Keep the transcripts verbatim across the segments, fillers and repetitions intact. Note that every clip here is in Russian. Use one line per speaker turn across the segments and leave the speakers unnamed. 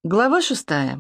Глава шестая.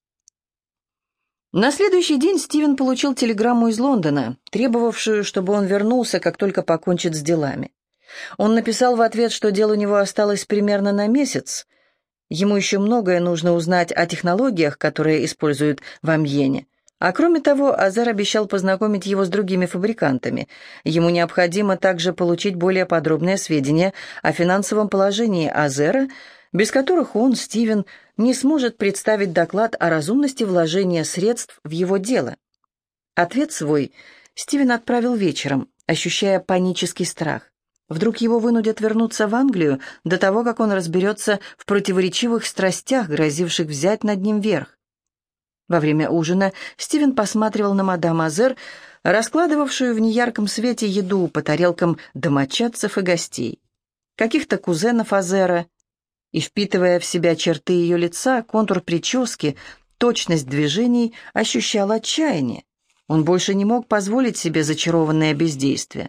На следующий день Стивен получил телеграмму из Лондона, требовавшую, чтобы он вернулся, как только покончит с делами. Он написал в ответ, что дел у него осталось примерно на месяц. Ему еще многое нужно узнать о технологиях, которые используют в Амьене. А кроме того, Азер обещал познакомить его с другими фабрикантами. Ему необходимо также получить более подробные сведения о финансовом положении Азера, без которых он, Стивен, не сможет представить доклад о разумности вложения средств в его дело. Ответ свой Стивен отправил вечером, ощущая панический страх. Вдруг его вынудят вернуться в Англию до того, как он разберется в противоречивых страстях, грозивших взять над ним верх. Во время ужина Стивен посматривал на мадам Азер, раскладывавшую в неярком свете еду по тарелкам домочадцев и гостей, каких-то кузенов Азера, и, впитывая в себя черты ее лица, контур прически, точность движений, ощущал отчаяние. Он больше не мог позволить себе зачарованное бездействие.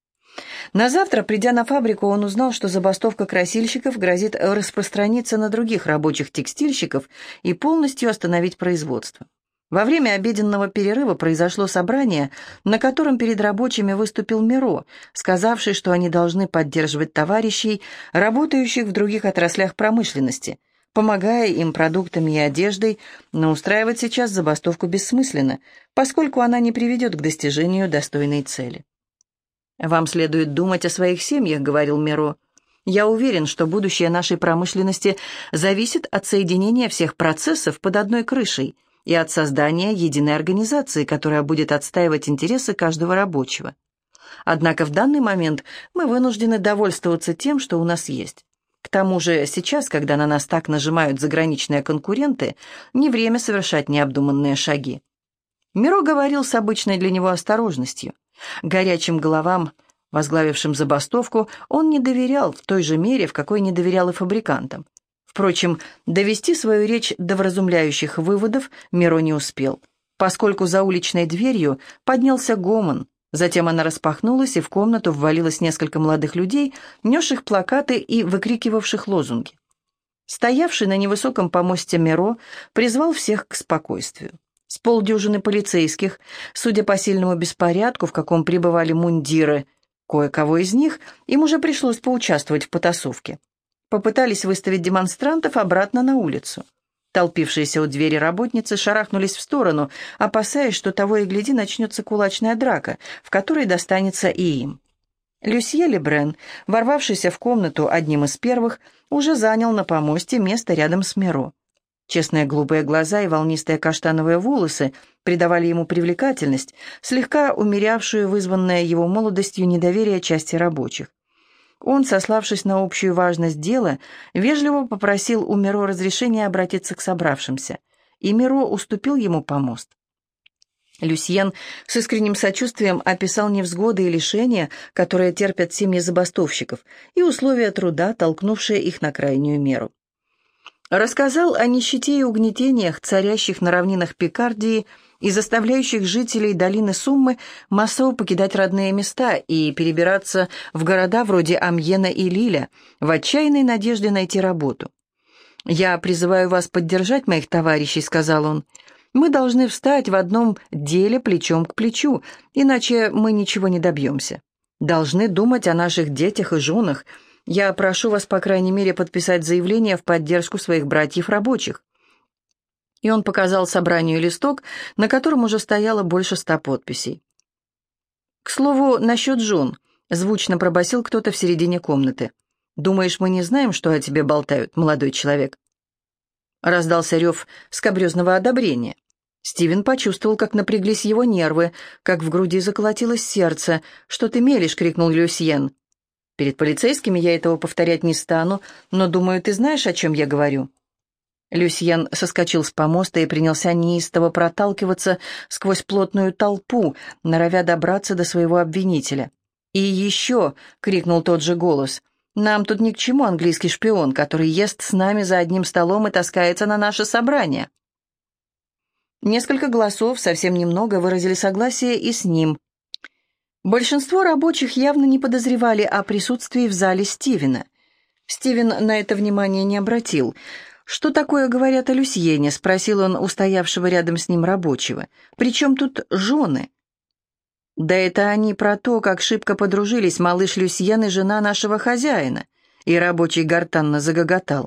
На завтра, придя на фабрику, он узнал, что забастовка красильщиков грозит распространиться на других рабочих текстильщиков и полностью остановить производство. Во время обеденного перерыва произошло собрание, на котором перед рабочими выступил Миро, сказавший, что они должны поддерживать товарищей, работающих в других отраслях промышленности, помогая им продуктами и одеждой, но устраивать сейчас забастовку бессмысленно, поскольку она не приведет к достижению достойной цели. «Вам следует думать о своих семьях», — говорил Миро. «Я уверен, что будущее нашей промышленности зависит от соединения всех процессов под одной крышей и от создания единой организации, которая будет отстаивать интересы каждого рабочего. Однако в данный момент мы вынуждены довольствоваться тем, что у нас есть. К тому же сейчас, когда на нас так нажимают заграничные конкуренты, не время совершать необдуманные шаги». Миро говорил с обычной для него осторожностью. Горячим головам, возглавившим забастовку, он не доверял в той же мере, в какой не доверял и фабрикантам. Впрочем, довести свою речь до вразумляющих выводов Миро не успел, поскольку за уличной дверью поднялся гомон. Затем она распахнулась, и в комнату ввалилось несколько молодых людей, несших плакаты и выкрикивавших лозунги. Стоявший на невысоком помосте Миро призвал всех к спокойствию. С полдюжины полицейских, судя по сильному беспорядку, в каком пребывали мундиры, кое-кого из них им уже пришлось поучаствовать в потасовке, попытались выставить демонстрантов обратно на улицу. Толпившиеся у двери работницы шарахнулись в сторону, опасаясь, что того и гляди начнется кулачная драка, в которой достанется и им. Люсье Лебрен, ворвавшийся в комнату одним из первых, уже занял на помосте место рядом с Миро. Честные голубые глаза и волнистые каштановые волосы придавали ему привлекательность, слегка умерявшую вызванное его молодостью недоверие части рабочих. Он, сославшись на общую важность дела, вежливо попросил у Миро разрешения обратиться к собравшимся, и Миро уступил ему помост. Люсьен с искренним сочувствием описал невзгоды и лишения, которые терпят семьи забастовщиков, и условия труда, толкнувшие их на крайнюю меру. Рассказал о нищете и угнетениях, царящих на равнинах Пикардии и заставляющих жителей долины Суммы массово покидать родные места и перебираться в города вроде Амьена и Лиля в отчаянной надежде найти работу. «Я призываю вас поддержать моих товарищей», — сказал он. «Мы должны встать в одном деле плечом к плечу, иначе мы ничего не добьемся. Должны думать о наших детях и женах. Я прошу вас, по крайней мере, подписать заявление в поддержку своих братьев-рабочих». И он показал собранию листок, на котором уже стояло больше ста подписей. «К слову, насчет жен», — звучно пробасил кто-то в середине комнаты. «Думаешь, мы не знаем, что о тебе болтают, молодой человек?» Раздался рев скабрезного одобрения. Стивен почувствовал, как напряглись его нервы, как в груди заколотилось сердце. «Что ты мелешь?» — крикнул Люсьен. «Перед полицейскими я этого повторять не стану, но, думаю, ты знаешь, о чем я говорю». Люсьен соскочил с помоста и принялся неистово проталкиваться сквозь плотную толпу, норовя добраться до своего обвинителя. «И еще!» — крикнул тот же голос. «Нам тут ни к чему английский шпион, который ест с нами за одним столом и таскается на наше собрание». Несколько голосов, совсем немного, выразили согласие и с ним. Большинство рабочих явно не подозревали о присутствии в зале Стивена. Стивен на это внимание не обратил. «Что такое говорят о Люсьене?» — спросил он у стоявшего рядом с ним рабочего. «При чем тут жены?» «Да это они про то, как шибко подружились малыш Люсьен и жена нашего хозяина», и рабочий гортанно загоготал.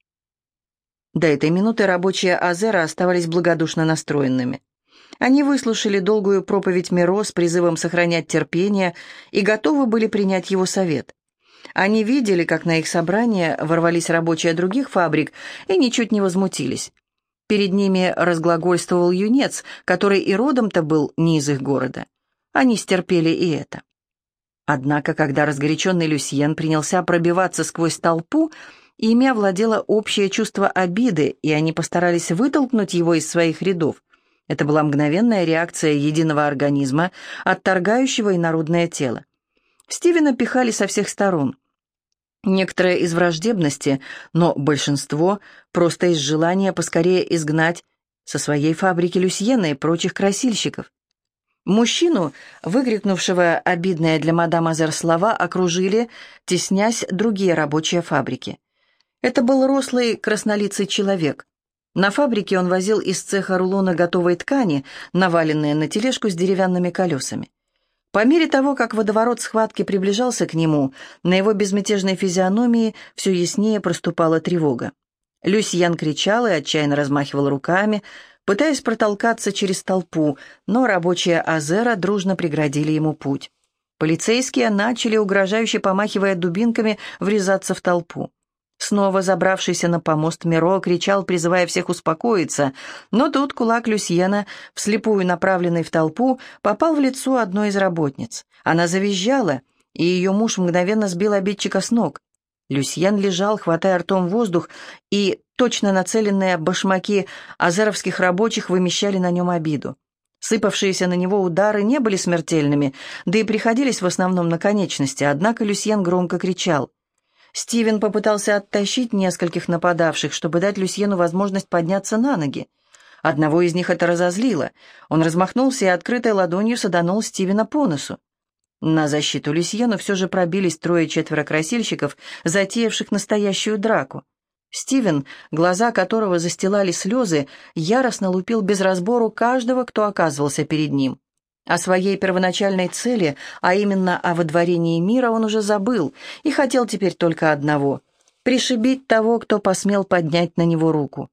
До этой минуты рабочие Азера оставались благодушно настроенными. Они выслушали долгую проповедь Миро с призывом сохранять терпение и готовы были принять его совет. Они видели, как на их собрание ворвались рабочие других фабрик и ничуть не возмутились. Перед ними разглагольствовал юнец, который и родом-то был не из их города. Они стерпели и это. Однако, когда разгоряченный Люсьен принялся пробиваться сквозь толпу, ими овладело общее чувство обиды, и они постарались вытолкнуть его из своих рядов. Это была мгновенная реакция единого организма, отторгающего инородное тело. Стивена пихали со всех сторон. Некоторые из враждебности, но большинство просто из желания поскорее изгнать со своей фабрики Люсьена и прочих красильщиков. Мужчину, выкрикнувшего обидные для мадам Азер слова, окружили, теснясь, другие рабочие фабрики. Это был рослый краснолицый человек. На фабрике он возил из цеха рулоны готовой ткани, наваленные на тележку с деревянными колесами. По мере того, как водоворот схватки приближался к нему, на его безмятежной физиономии все яснее проступала тревога. Люсьен кричал и отчаянно размахивал руками, пытаясь протолкаться через толпу, но рабочие Азера дружно преградили ему путь. Полицейские начали, угрожающе помахивая дубинками, врезаться в толпу. Снова забравшийся на помост Миро кричал, призывая всех успокоиться, но тут кулак Люсьена, вслепую направленный в толпу, попал в лицо одной из работниц. Она завизжала, и ее муж мгновенно сбил обидчика с ног. Люсьен лежал, хватая ртом воздух, и точно нацеленные башмаки азеровских рабочих вымещали на нем обиду. Сыпавшиеся на него удары не были смертельными, да и приходились в основном на конечности, однако Люсьен громко кричал. Стивен попытался оттащить нескольких нападавших, чтобы дать Люсьену возможность подняться на ноги. Одного из них это разозлило. Он размахнулся и открытой ладонью саданул Стивена по носу. На защиту Люсьену все же пробились трое-четверо красильщиков, затеявших настоящую драку. Стивен, глаза которого застилали слезы, яростно лупил без разбору каждого, кто оказывался перед ним. О своей первоначальной цели, а именно о выдворении мира, он уже забыл и хотел теперь только одного — пришибить того, кто посмел поднять на него руку.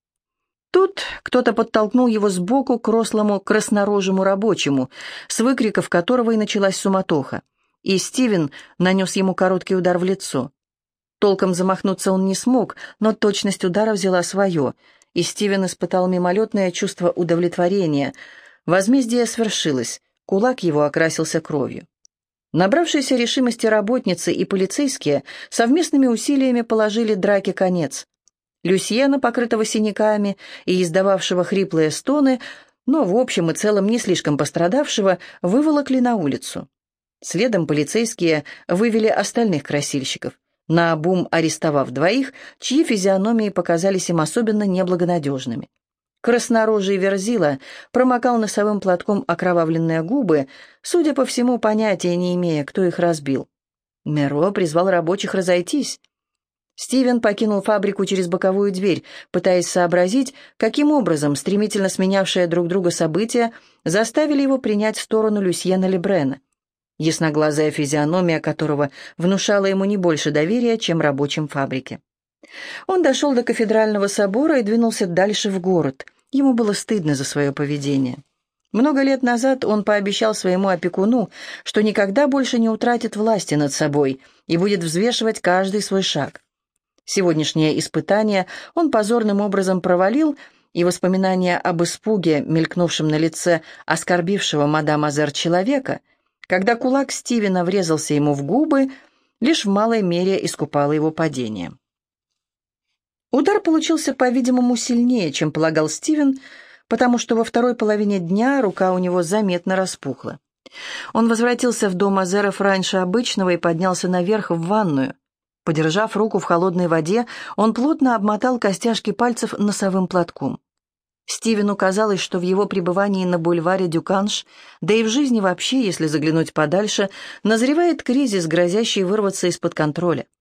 Тут кто-то подтолкнул его сбоку к рослому краснорожему рабочему, с выкриков которого и началась суматоха, и Стивен нанес ему короткий удар в лицо. Толком замахнуться он не смог, но точность удара взяла свое, и Стивен испытал мимолетное чувство удовлетворения. Возмездие свершилось, кулак его окрасился кровью. Набравшиеся решимости работницы и полицейские совместными усилиями положили драке конец. Люсьена, покрытого синяками и издававшего хриплые стоны, но в общем и целом не слишком пострадавшего, выволокли на улицу. Следом полицейские вывели остальных красильщиков, наобум арестовав двоих, чьи физиономии показались им особенно неблагонадежными. Краснорожий Верзила промокал носовым платком окровавленные губы, судя по всему, понятия не имея, кто их разбил. Миро призвал рабочих разойтись. Стивен покинул фабрику через боковую дверь, пытаясь сообразить, каким образом стремительно сменявшие друг друга события заставили его принять сторону Люсьена Лебрена, ясноглазая физиономия которого внушала ему не больше доверия, чем рабочим фабрики. Он дошел до кафедрального собора и двинулся дальше в город. Ему было стыдно за свое поведение. Много лет назад он пообещал своему опекуну, что никогда больше не утратит власти над собой и будет взвешивать каждый свой шаг. Сегодняшнее испытание он позорным образом провалил, и воспоминания об испуге, мелькнувшем на лице оскорбившего мадам Азер человека, когда кулак Стивена врезался ему в губы, лишь в малой мере искупало его падение. Удар получился, по-видимому, сильнее, чем полагал Стивен, потому что во второй половине дня рука у него заметно распухла. Он возвратился в дом Азеров раньше обычного и поднялся наверх в ванную. Подержав руку в холодной воде, он плотно обмотал костяшки пальцев носовым платком. Стивену казалось, что в его пребывании на бульваре Дюканш, да и в жизни вообще, если заглянуть подальше, назревает кризис, грозящий вырваться из-под контроля.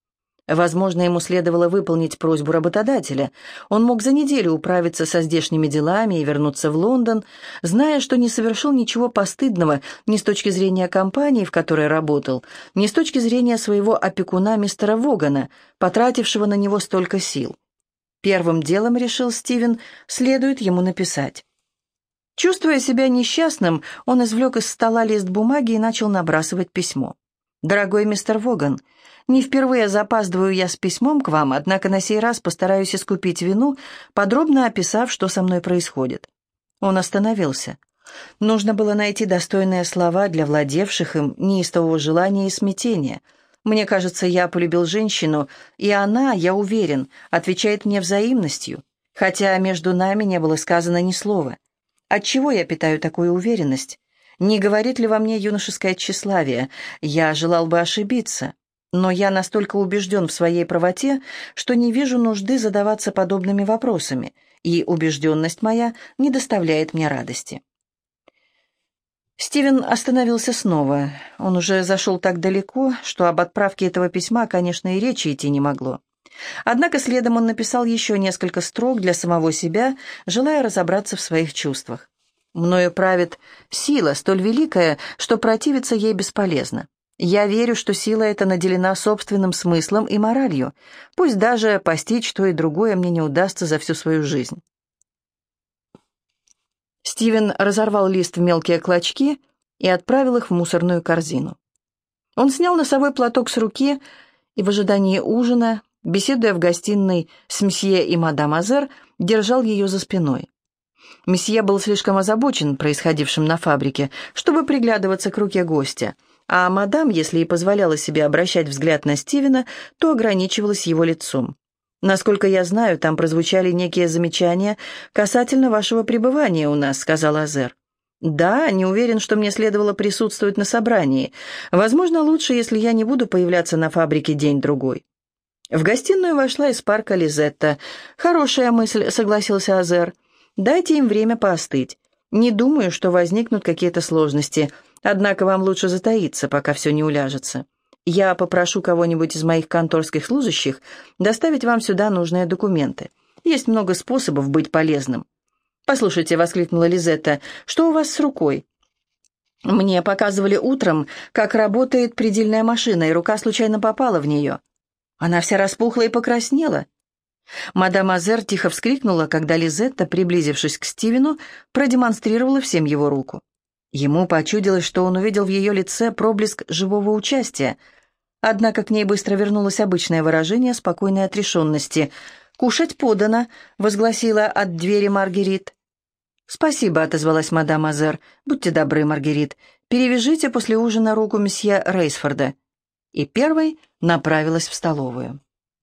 Возможно, ему следовало выполнить просьбу работодателя. Он мог за неделю управиться со здешними делами и вернуться в Лондон, зная, что не совершил ничего постыдного ни с точки зрения компании, в которой работал, ни с точки зрения своего опекуна мистера Вогана, потратившего на него столько сил. Первым делом, решил Стивен, следует ему написать. Чувствуя себя несчастным, он извлек из стола лист бумаги и начал набрасывать письмо. «Дорогой мистер Воган, не впервые запаздываю я с письмом к вам, однако на сей раз постараюсь искупить вину, подробно описав, что со мной происходит». Он остановился. Нужно было найти достойные слова для владевших им неистового желания и смятения. Мне кажется, я полюбил женщину, и она, я уверен, отвечает мне взаимностью, хотя между нами не было сказано ни слова. Отчего я питаю такую уверенность? Не говорит ли во мне юношеское тщеславие? Я желал бы ошибиться, но я настолько убежден в своей правоте, что не вижу нужды задаваться подобными вопросами, и убежденность моя не доставляет мне радости. Стивен остановился снова. Он уже зашел так далеко, что об отправке этого письма, конечно, и речи идти не могло. Однако следом он написал еще несколько строк для самого себя, желая разобраться в своих чувствах. «Мною правит сила, столь великая, что противиться ей бесполезно. Я верю, что сила эта наделена собственным смыслом и моралью, пусть даже постичь то и другое мне не удастся за всю свою жизнь». Стивен разорвал лист в мелкие клочки и отправил их в мусорную корзину. Он снял носовой платок с руки и в ожидании ужина, беседуя в гостиной с мсье и мадам Азер, держал ее за спиной. Месье был слишком озабочен происходившим на фабрике, чтобы приглядываться к руке гостя, а мадам, если и позволяла себе обращать взгляд на Стивена, то ограничивалась его лицом. «Насколько я знаю, там прозвучали некие замечания касательно вашего пребывания у нас», — сказал Азер. «Да, не уверен, что мне следовало присутствовать на собрании. Возможно, лучше, если я не буду появляться на фабрике день-другой». В гостиную вошла из парка Лизетта. «Хорошая мысль», — согласился Азер. «Дайте им время поостыть. Не думаю, что возникнут какие-то сложности, однако вам лучше затаиться, пока все не уляжется. Я попрошу кого-нибудь из моих конторских служащих доставить вам сюда нужные документы. Есть много способов быть полезным». «Послушайте», — воскликнула Лизетта, — «что у вас с рукой?» «Мне показывали утром, как работает предельная машина, и рука случайно попала в нее. Она вся распухла и покраснела». Мадам Азер тихо вскрикнула, когда Лизетта, приблизившись к Стивену, продемонстрировала всем его руку. Ему почудилось, что он увидел в ее лице проблеск живого участия, однако к ней быстро вернулось обычное выражение спокойной отрешенности. «Кушать подано», — возгласила от двери Маргерит. «Спасибо», — отозвалась мадам Азер. «Будьте добры, Маргерит, перевяжите после ужина руку месье Рейсфорда». И первой направилась в столовую.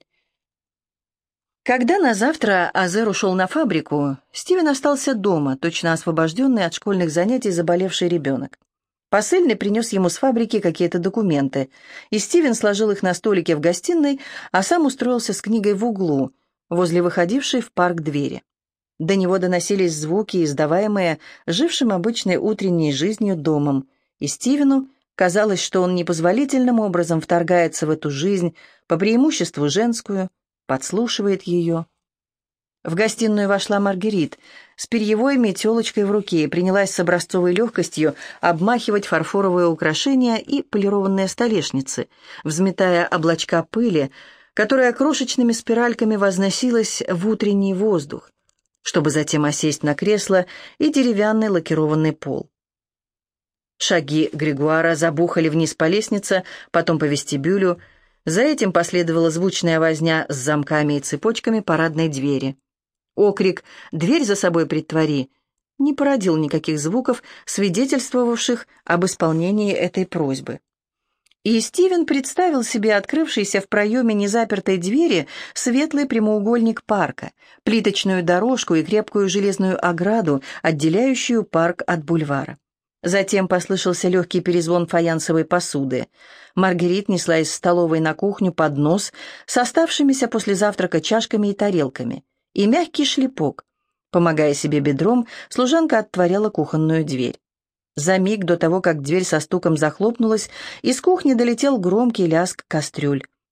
Когда на завтра Азер ушел на фабрику, Стивен остался дома, точно освобожденный от школьных занятий заболевший ребенок. Посыльный принес ему с фабрики какие-то документы, и Стивен сложил их на столике в гостиной, а сам устроился с книгой в углу, возле выходившей в парк двери. До него доносились звуки, издаваемые жившим обычной утренней жизнью домом, и Стивену казалось, что он непозволительным образом вторгается в эту жизнь, по преимуществу женскую, подслушивает ее. В гостиную вошла Маргерит с перьевой метелочкой в руке и принялась с образцовой легкостью обмахивать фарфоровые украшения и полированные столешницы, взметая облачка пыли, которая крошечными спиральками возносилась в утренний воздух, чтобы затем осесть на кресло и деревянный лакированный пол. Шаги Григуара забухали вниз по лестнице, потом по вестибюлю. За этим последовала звучная возня с замками и цепочками парадной двери. Окрик «Дверь за собой притвори» не породил никаких звуков, свидетельствовавших об исполнении этой просьбы. И Стивен представил себе открывшийся в проеме незапертой двери светлый прямоугольник парка, плиточную дорожку и крепкую железную ограду, отделяющую парк от бульвара. Затем послышался легкий перезвон фаянсовой посуды. Маргерит несла из столовой на кухню поднос с оставшимися после завтрака чашками и тарелками, и мягкий шлепок. Помогая себе бедром, служанка отворяла кухонную дверь. За миг до того, как дверь со стуком захлопнулась, из кухни долетел громкий лязг кастрюль.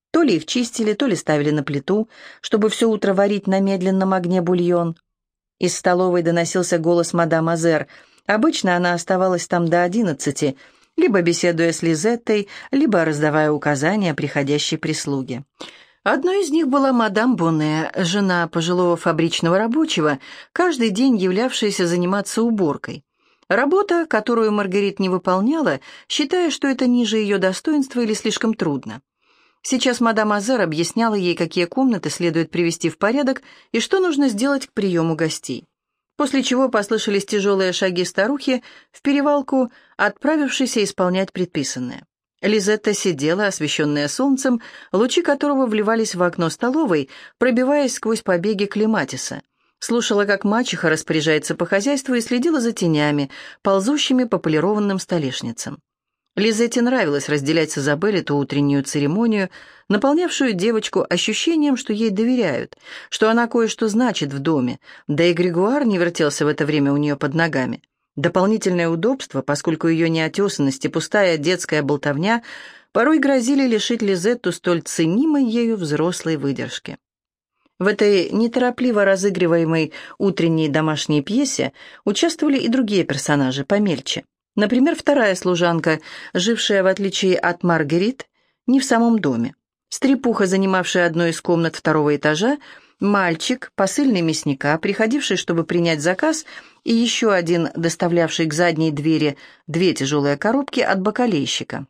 То ли их чистили, то ли ставили на плиту, чтобы все утро варить на медленном огне бульон. Из столовой доносился голос мадам Азер. Обычно она оставалась там до одиннадцати, либо беседуя с Лизеттой, либо раздавая указания приходящей прислуге. Одной из них была мадам Боне, жена пожилого фабричного рабочего, каждый день являвшаяся заниматься уборкой. Работа, которую Маргарит не выполняла, считая, что это ниже ее достоинства или слишком трудно. Сейчас мадам Азер объясняла ей, какие комнаты следует привести в порядок и что нужно сделать к приему гостей. После чего послышались тяжелые шаги старухи в перевалку, отправившейся исполнять предписанное. Лизетта сидела, освещенная солнцем, лучи которого вливались в окно столовой, пробиваясь сквозь побеги клематиса. Слушала, как мачеха распоряжается по хозяйству, и следила за тенями, ползущими по полированным столешницам. Лизетте нравилось разделять с Изабель эту утреннюю церемонию, наполнявшую девочку ощущением, что ей доверяют, что она кое-что значит в доме, да и Григуар не вертелся в это время у нее под ногами. Дополнительное удобство, поскольку ее неотесанность и пустая детская болтовня порой грозили лишить Лизетту столь ценимой ею взрослой выдержки. В этой неторопливо разыгрываемой утренней домашней пьесе участвовали и другие персонажи помельче. Например, вторая служанка, жившая, в отличие от Маргарит, не в самом доме. Стрепуха, занимавшая одну из комнат второго этажа, мальчик, посыльный мясника, приходивший, чтобы принять заказ, и еще один, доставлявший к задней двери две тяжелые коробки от бакалейщика.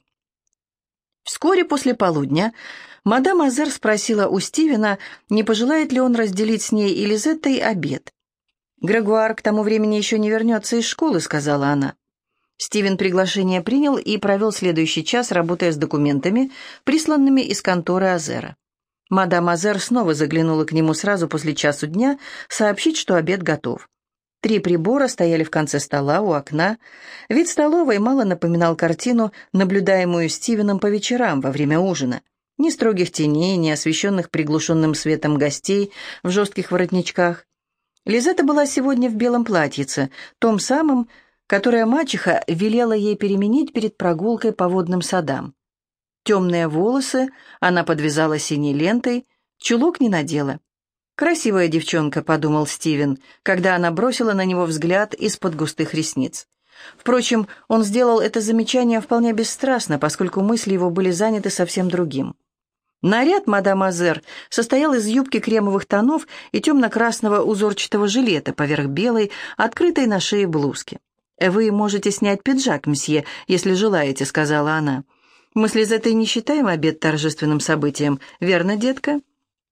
Вскоре после полудня мадам Азер спросила у Стивена, не пожелает ли он разделить с ней и Лизеттой обед. «Грегуар к тому времени еще не вернется из школы», — сказала она. Стивен приглашение принял и провел следующий час, работая с документами, присланными из конторы Азера. Мадам Азер снова заглянула к нему сразу после часу дня, сообщить, что обед готов. Три прибора стояли в конце стола у окна. Вид столовой мало напоминал картину, наблюдаемую Стивеном по вечерам во время ужина. Ни строгих теней, ни освещенных приглушенным светом гостей в жестких воротничках. Лизетта была сегодня в белом платьице, том самом, которое мачеха велела ей переменить перед прогулкой по водным садам. Темные волосы она подвязала синей лентой, чулок не надела. «Красивая девчонка», — подумал Стивен, когда она бросила на него взгляд из-под густых ресниц. Впрочем, он сделал это замечание вполне бесстрастно, поскольку мысли его были заняты совсем другим. Наряд мадам Азер состоял из юбки кремовых тонов и темно-красного узорчатого жилета поверх белой, открытой на шее блузки. «Вы можете снять пиджак, мсье, если желаете», — сказала она. «Мы с Лизеттой не считаем обед торжественным событием, верно, детка?»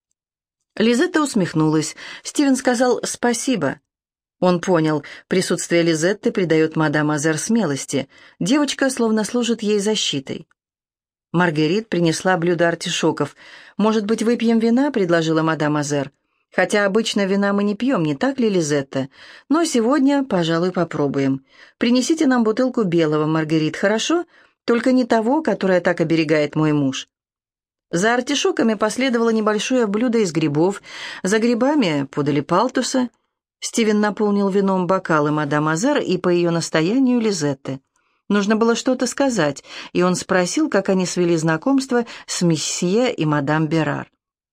Лизетта усмехнулась. Стивен сказал «спасибо». Он понял, присутствие Лизетты придает мадам Азер смелости. Девочка словно служит ей защитой. Маргарит принесла блюдо артишоков. «Может быть, выпьем вина?» — предложила мадам Азер. «Хотя обычно вина мы не пьем, не так ли, Лизетта? Но сегодня, пожалуй, попробуем. Принесите нам бутылку белого, Маргарит, хорошо? Только не того, которое так оберегает мой муж». За артишоками последовало небольшое блюдо из грибов. За грибами подали палтуса. Стивен наполнил вином бокалы мадам Азер и по ее настоянию Лизетты. Нужно было что-то сказать, и он спросил, как они свели знакомство с месье и мадам Берар.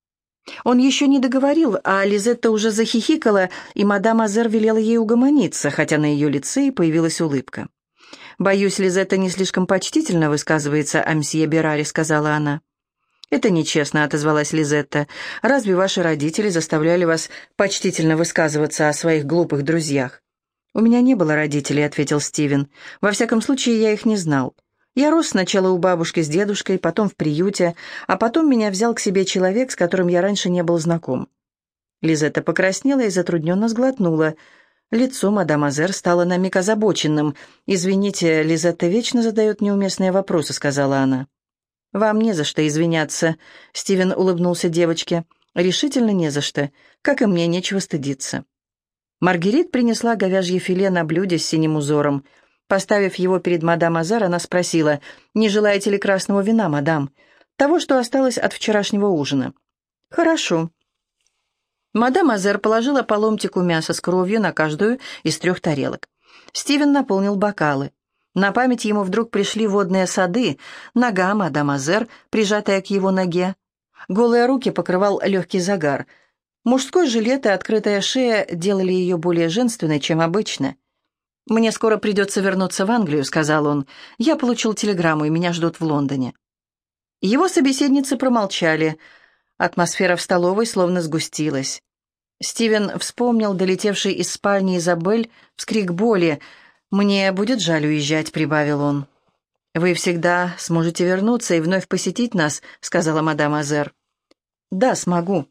Он еще не договорил, а Лизетта уже захихикала, и мадам Азер велела ей угомониться, хотя на ее лице и появилась улыбка. «Боюсь, Лизетта не слишком почтительно высказывается о мсье Бераре», — сказала она. «Это нечестно», — отозвалась Лизетта. «Разве ваши родители заставляли вас почтительно высказываться о своих глупых друзьях?» «У меня не было родителей», — ответил Стивен. «Во всяком случае, я их не знал. Я рос сначала у бабушки с дедушкой, потом в приюте, а потом меня взял к себе человек, с которым я раньше не был знаком». Лизетта покраснела и затрудненно сглотнула. Лицо мадам Азер стало на миг озабоченным. «Извините, Лизетта вечно задает неуместные вопросы», — сказала она. «Вам не за что извиняться», — Стивен улыбнулся девочке. «Решительно не за что, как и мне нечего стыдиться». Маргарит принесла говяжье филе на блюде с синим узором. Поставив его перед мадам Азер, она спросила, «Не желаете ли красного вина, мадам? Того, что осталось от вчерашнего ужина». «Хорошо». Мадам Азер положила по ломтику мяса с кровью на каждую из трех тарелок. Стивен наполнил бокалы. На память ему вдруг пришли водные сады, нога мадам Азер, прижатая к его ноге. Голые руки покрывал легкий загар. Мужской жилет и открытая шея делали ее более женственной, чем обычно. «Мне скоро придется вернуться в Англию», — сказал он. «Я получил телеграмму, и меня ждут в Лондоне». Его собеседницы промолчали. Атмосфера в столовой словно сгустилась. Стивен вспомнил долетевший из спальни Изабель вскрик боли. «Мне будет жаль уезжать», — прибавил он. «Вы всегда сможете вернуться и вновь посетить нас», — сказала мадам Азер. «Да, смогу».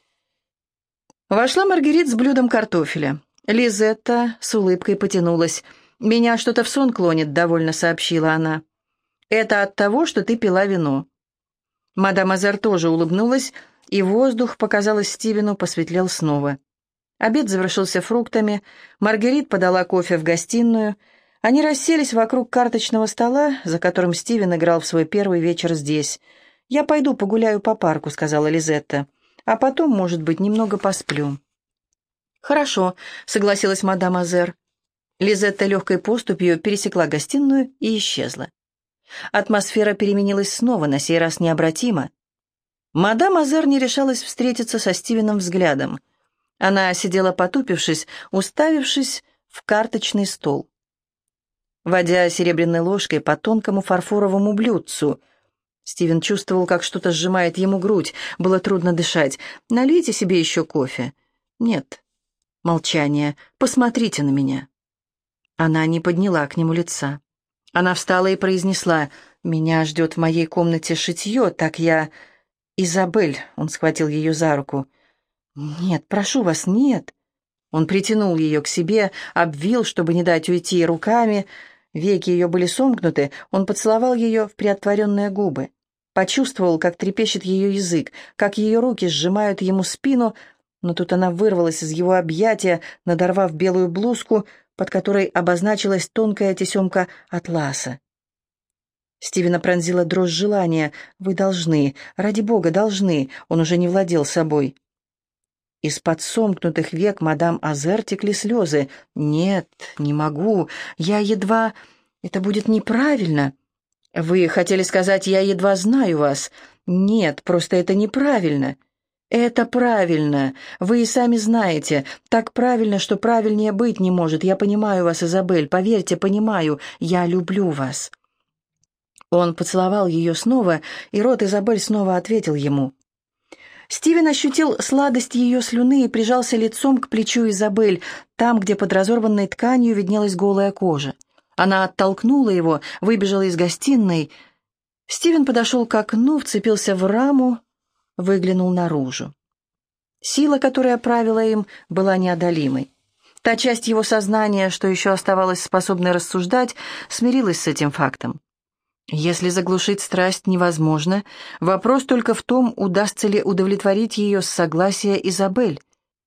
Вошла Маргерит с блюдом картофеля. Лизетта с улыбкой потянулась. «Меня что-то в сон клонит», — довольно сообщила она. «Это от того, что ты пила вино». Мадам Азер тоже улыбнулась, и воздух, показалось Стивену, посветлел снова. Обед завершился фруктами, Маргерит подала кофе в гостиную. Они расселись вокруг карточного стола, за которым Стивен играл в свой первый вечер здесь. «Я пойду погуляю по парку», — сказала Лизетта, «а потом, может быть, немного посплю». «Хорошо», — согласилась мадам Азер. Лизетта легкой поступью пересекла гостиную и исчезла. Атмосфера переменилась снова, на сей раз необратимо. Мадам Азер не решалась встретиться со Стивеном взглядом. Она сидела потупившись, уставившись в карточный стол, водя серебряной ложкой по тонкому фарфоровому блюдцу. Стивен чувствовал, как что-то сжимает ему грудь. Было трудно дышать. «Налейте себе еще кофе». «Нет». Молчание. «Посмотрите на меня». Она не подняла к нему лица. Она встала и произнесла: «Меня ждет в моей комнате шитье, так я...» «Изабель», — он схватил ее за руку. «Нет, прошу вас, нет». Он притянул ее к себе, обвил, чтобы не дать уйти, руками. Веки ее были сомкнуты, он поцеловал ее в приотворенные губы. Почувствовал, как трепещет ее язык, как ее руки сжимают ему спину, но тут она вырвалась из его объятия, надорвав белую блузку, под которой обозначилась тонкая тесемка атласа. Стивена пронзила дрожь желания. «Вы должны, ради бога, должны!» Он уже не владел собой. Из-под сомкнутых век мадам Азер текли слезы. «Нет, не могу. Я едва... Это будет неправильно. Вы хотели сказать, я едва знаю вас. Нет, просто это неправильно. Это правильно. Вы и сами знаете. Так правильно, что правильнее быть не может. Я понимаю вас, Изабель. Поверьте, понимаю. Я люблю вас». Он поцеловал ее снова, и рот Изабель снова ответил ему. Стивен ощутил сладость ее слюны и прижался лицом к плечу Изабель, там, где под разорванной тканью виднелась голая кожа. Она оттолкнула его, выбежала из гостиной. Стивен подошел к окну, вцепился в раму, выглянул наружу. Сила, которая правила им, была неодолимой. Та часть его сознания, что еще оставалась способной рассуждать, смирилась с этим фактом. Если заглушить страсть невозможно, вопрос только в том, удастся ли удовлетворить ее с согласия Изабель.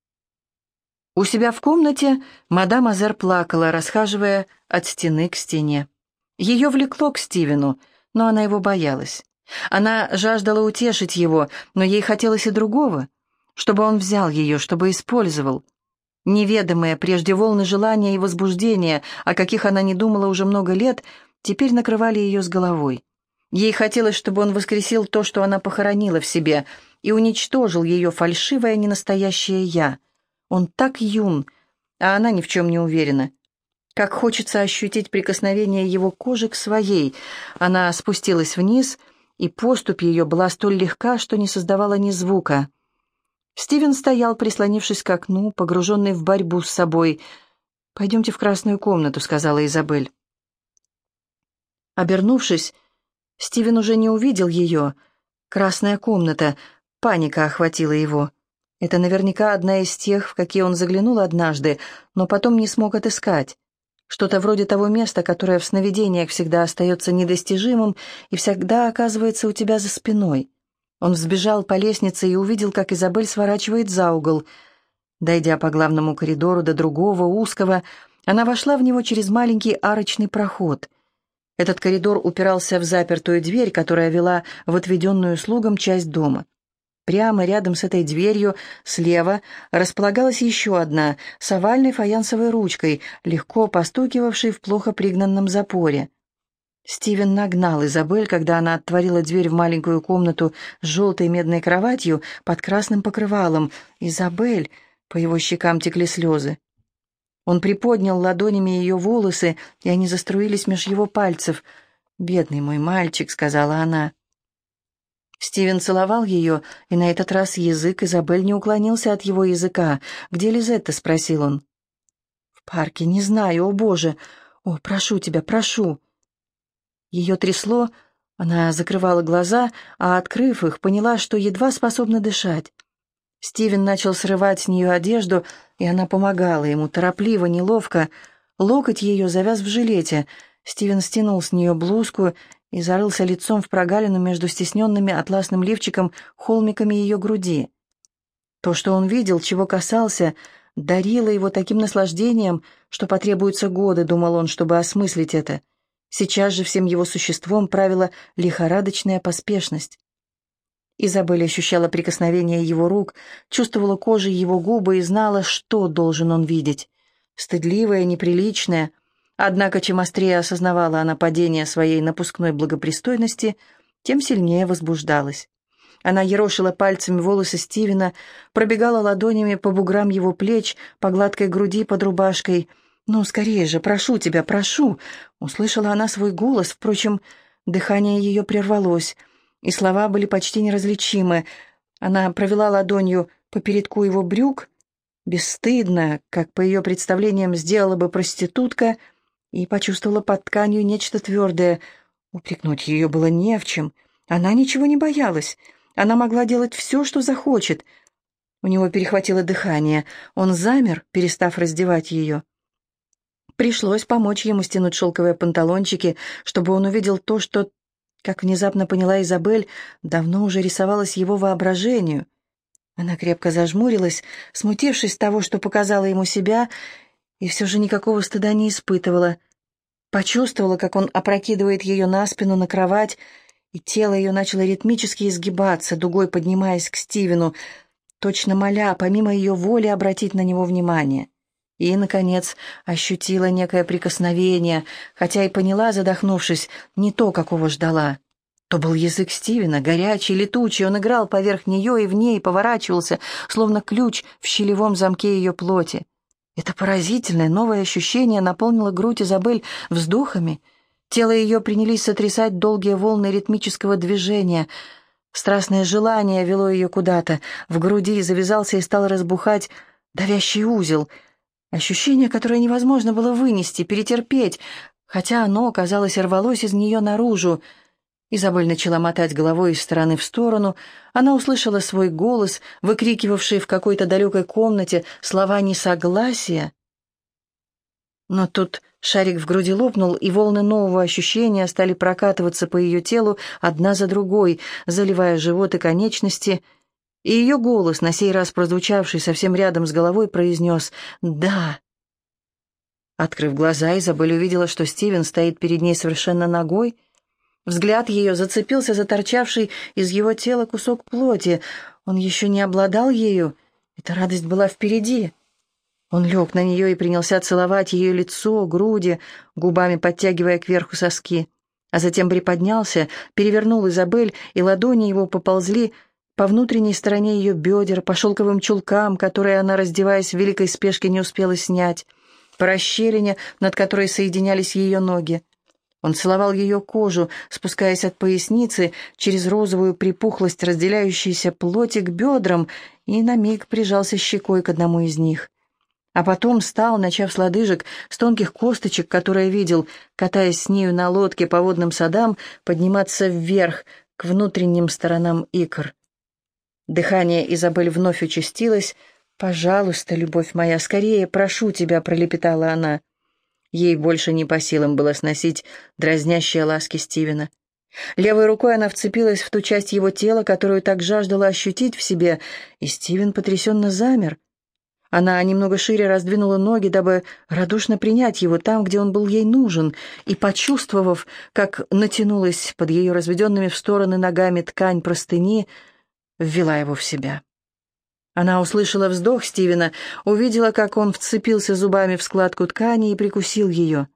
У себя в комнате мадам Азер плакала, расхаживая от стены к стене. Ее влекло к Стивену, но она его боялась. Она жаждала утешить его, но ей хотелось и другого, чтобы он взял ее, чтобы использовал. Неведомые прежде волны желания и возбуждения, о каких она не думала уже много лет, теперь накрывали ее с головой. Ей хотелось, чтобы он воскресил то, что она похоронила в себе, и уничтожил ее фальшивое ненастоящее «я». Он так юн, а она ни в чем не уверена. Как хочется ощутить прикосновение его кожи к своей. Она спустилась вниз, и поступь ее была столь легка, что не создавала ни звука. Стивен стоял, прислонившись к окну, погруженный в борьбу с собой. «Пойдемте в красную комнату», — сказала Изабель. Обернувшись, Стивен уже не увидел ее. Красная комната. Паника охватила его. Это наверняка одна из тех, в какие он заглянул однажды, но потом не смог отыскать. Что-то вроде того места, которое в сновидениях всегда остается недостижимым и всегда оказывается у тебя за спиной. Он взбежал по лестнице и увидел, как Изабель сворачивает за угол. Дойдя по главному коридору до другого, узкого, она вошла в него через маленький арочный проход. Этот коридор упирался в запертую дверь, которая вела в отведенную слугам часть дома. Прямо рядом с этой дверью, слева, располагалась еще одна, с овальной фаянсовой ручкой, легко постукивавшей в плохо пригнанном запоре. Стивен нагнал Изабель, когда она отворила дверь в маленькую комнату с желтой медной кроватью под красным покрывалом. «Изабель!» — по его щекам текли слезы. Он приподнял ладонями ее волосы, и они заструились меж его пальцев. «Бедный мой мальчик», — сказала она. Стивен целовал ее, и на этот раз язык Изабель не уклонился от его языка. «Где Лизетта?» — спросил он. «В парке, не знаю, о боже! О, прошу тебя, прошу!» Ее трясло, она закрывала глаза, а, открыв их, поняла, что едва способна дышать. Стивен начал срывать с нее одежду, и она помогала ему, торопливо, неловко. Локоть ее завяз в жилете. Стивен стянул с нее блузку и зарылся лицом в прогалину между стесненными атласным лифчиком холмиками ее груди. То, что он видел, чего касался, дарило его таким наслаждением, что потребуются годы, думал он, чтобы осмыслить это. Сейчас же всем его существом правила лихорадочная поспешность. Изабель ощущала прикосновение его рук, чувствовала кожей его губы и знала, что должен он видеть. Стыдливое, неприличное. Однако, чем острее осознавала она падение своей напускной благопристойности, тем сильнее возбуждалась. Она ерошила пальцами волосы Стивена, пробегала ладонями по буграм его плеч, по гладкой груди под рубашкой. «Ну, скорее же, прошу тебя, прошу!» Услышала она свой голос, впрочем, дыхание ее прервалось, и слова были почти неразличимы. Она провела ладонью по передку его брюк, бесстыдно, как по ее представлениям сделала бы проститутка, и почувствовала под тканью нечто твердое. Упрекнуть ее было не в чем. Она ничего не боялась. Она могла делать все, что захочет. У него перехватило дыхание. Он замер, перестав раздевать ее. Пришлось помочь ему стянуть шелковые панталончики, чтобы он увидел то, что, как внезапно поняла Изабель, давно уже рисовалось его воображению. Она крепко зажмурилась, смутившись того, что показала ему себя, и все же никакого стыда не испытывала. Почувствовала, как он опрокидывает ее на спину на кровать, и тело ее начало ритмически изгибаться, дугой поднимаясь к Стивену, точно моля, помимо ее воли, обратить на него внимание. И, наконец, ощутила некое прикосновение, хотя и поняла, задохнувшись, не то, какого ждала. То был язык Стивена, горячий, летучий, он играл поверх нее и в ней, поворачивался, словно ключ в щелевом замке ее плоти. Это поразительное новое ощущение наполнило грудь Изабель вздохами. Тело ее принялись сотрясать долгие волны ритмического движения. Страстное желание вело ее куда-то. В груди завязался и стал разбухать давящий узел. Ощущение, которое невозможно было вынести, перетерпеть, хотя оно, казалось, рвалось из нее наружу. Изабель начала мотать головой из стороны в сторону. Она услышала свой голос, выкрикивавший в какой-то далекой комнате слова несогласия. Но тут шарик в груди лопнул, и волны нового ощущения стали прокатываться по ее телу одна за другой, заливая живот и конечности, и ее голос, на сей раз прозвучавший совсем рядом с головой, произнес «Да». Открыв глаза, Изабель увидела, что Стивен стоит перед ней совершенно нагой. Взгляд ее зацепился за торчавший из его тела кусок плоти. Он еще не обладал ею. Эта радость была впереди. Он лег на нее и принялся целовать ее лицо, груди, губами подтягивая кверху соски. А затем приподнялся, перевернул Изабель, и ладони его поползли по внутренней стороне ее бедер, по шелковым чулкам, которые она, раздеваясь в великой спешке, не успела снять, по расщелине, над которой соединялись ее ноги. Он целовал ее кожу, спускаясь от поясницы через розовую припухлость, разделяющуюся плоти к бедрам, и на миг прижался щекой к одному из них. А потом стал, начав с лодыжек, с тонких косточек, которые видел, катаясь с нею на лодке по водным садам, подниматься вверх, к внутренним сторонам икр. Дыхание Изабель вновь участилось. «Пожалуйста, любовь моя, скорее, прошу тебя», — пролепетала она. Ей больше не по силам было сносить дразнящие ласки Стивена. Левой рукой она вцепилась в ту часть его тела, которую так жаждала ощутить в себе, и Стивен потрясенно замер. Она немного шире раздвинула ноги, дабы радушно принять его там, где он был ей нужен, и, почувствовав, как натянулась под ее разведенными в стороны ногами ткань простыни, ввела его в себя. Она услышала вздох Стивена, увидела, как он вцепился зубами в складку ткани и прикусил ее.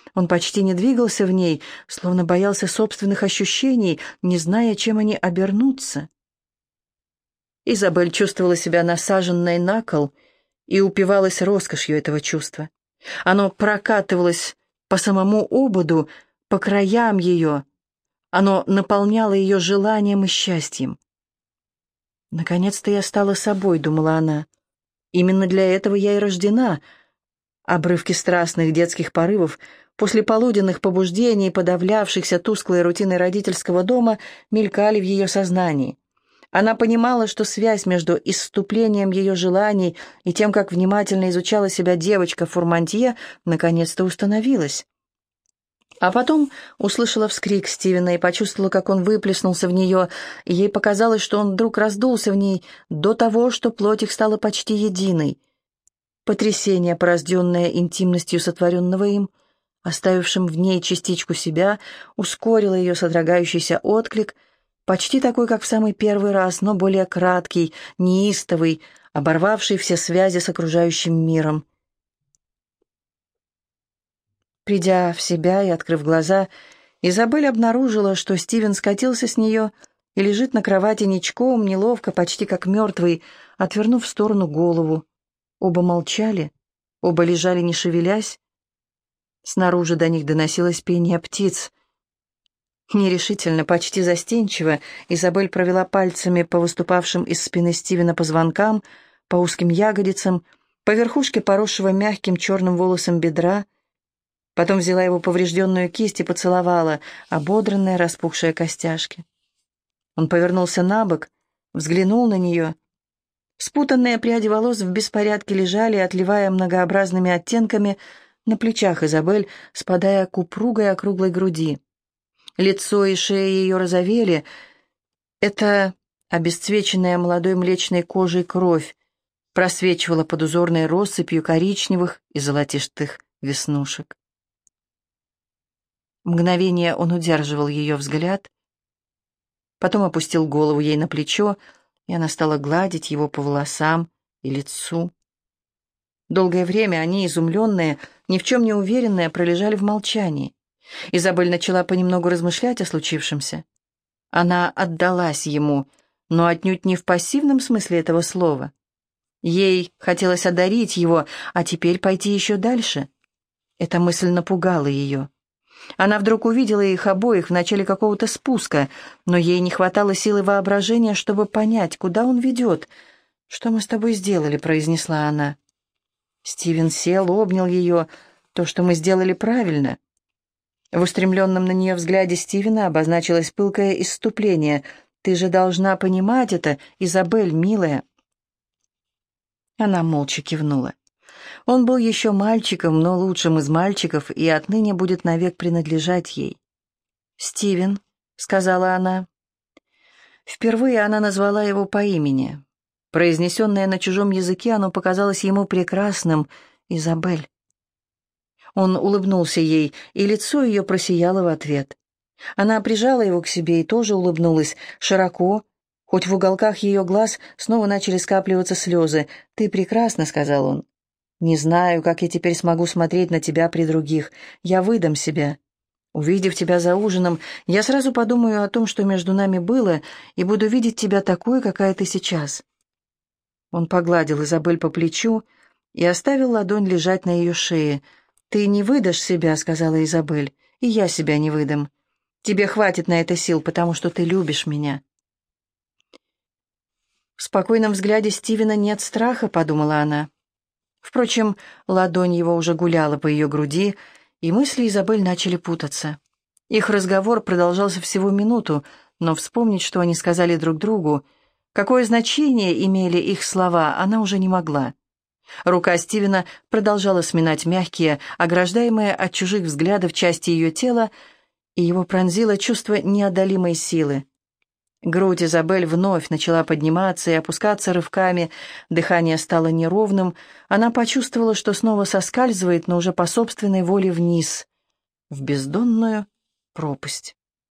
Он почти не двигался в ней, словно боялся собственных ощущений, не зная, чем они обернутся. Изабель чувствовала себя насаженной на кол и упивалась роскошью этого чувства. Оно прокатывалось по самому ободу, по краям ее. Оно наполняло ее желанием и счастьем. «Наконец-то я стала собой», — думала она. «Именно для этого я и рождена». Обрывки страстных детских порывов, после полуденных побуждений, подавлявшихся тусклой рутиной родительского дома, мелькали в ее сознании. Она понимала, что связь между исступлением ее желаний и тем, как внимательно изучала себя девочка Фурмантье, наконец-то установилась. А потом услышала вскрик Стивена и почувствовала, как он выплеснулся в нее, и ей показалось, что он вдруг раздулся в ней до того, что плоть их стала почти единой. Потрясение, порожденное интимностью сотворенного им, оставившим в ней частичку себя, ускорило ее содрогающийся отклик, почти такой, как в самый первый раз, но более краткий, неистовый, оборвавший все связи с окружающим миром. Придя в себя и открыв глаза, Изабель обнаружила, что Стивен скатился с нее и лежит на кровати ничком, неловко, почти как мертвый, отвернув в сторону голову. Оба молчали, оба лежали, не шевелясь. Снаружи до них доносилось пение птиц. Нерешительно, почти застенчиво, Изабель провела пальцами по выступавшим из спины Стивена позвонкам, по узким ягодицам, по верхушке поросшего мягким черным волосом бедра. Потом взяла его поврежденную кисть и поцеловала, ободранные, распухшие костяшки. Он повернулся на бок, взглянул на нее. Спутанные пряди волос в беспорядке лежали, отливая многообразными оттенками на плечах Изабель, спадая к упругой округлой груди. Лицо и шея ее розовели. Это обесцвеченная молодой млечной кожей кровь просвечивала под узорной россыпью коричневых и золотистых веснушек. Мгновение он удерживал ее взгляд, потом опустил голову ей на плечо, и она стала гладить его по волосам и лицу. Долгое время они, изумленные, ни в чем не уверенные, пролежали в молчании. Изабель начала понемногу размышлять о случившемся. Она отдалась ему, но отнюдь не в пассивном смысле этого слова. Ей хотелось одарить его, а теперь пойти еще дальше. Эта мысль напугала ее. Она вдруг увидела их обоих в начале какого-то спуска, но ей не хватало силы воображения, чтобы понять, куда он ведет. «Что мы с тобой сделали?» — произнесла она. Стивен сел, обнял ее. «То, что мы сделали, правильно». В устремленном на нее взгляде Стивена обозначилось пылкое исступление. «Ты же должна понимать это, Изабель, милая». Она молча кивнула. Он был еще мальчиком, но лучшим из мальчиков, и отныне будет навек принадлежать ей. «Стивен», — сказала она. Впервые она назвала его по имени. Произнесенное на чужом языке, оно показалось ему прекрасным. «Изабель». Он улыбнулся ей, и лицо ее просияло в ответ. Она прижала его к себе и тоже улыбнулась, широко, хоть в уголках ее глаз снова начали скапливаться слезы. «Ты прекрасна», — сказал он. «Не знаю, как я теперь смогу смотреть на тебя при других. Я выдам себя. Увидев тебя за ужином, я сразу подумаю о том, что между нами было, и буду видеть тебя такой, какая ты сейчас». Он погладил Изабель по плечу и оставил ладонь лежать на ее шее. «Ты не выдашь себя», — сказала Изабель, — «и я себя не выдам. Тебе хватит на это сил, потому что ты любишь меня». В спокойном взгляде Стивена нет страха, — подумала она. Впрочем, ладонь его уже гуляла по ее груди, и мысли Изабель начали путаться. Их разговор продолжался всего минуту, но вспомнить, что они сказали друг другу, какое значение имели их слова, она уже не могла. Рука Стивена продолжала сминать мягкие, ограждаемые от чужих взглядов части ее тела, и его пронзило чувство неодолимой силы. Грудь Изабель вновь начала подниматься и опускаться рывками, дыхание стало неровным, она почувствовала, что снова соскальзывает, но уже по собственной воле вниз, в бездонную пропасть.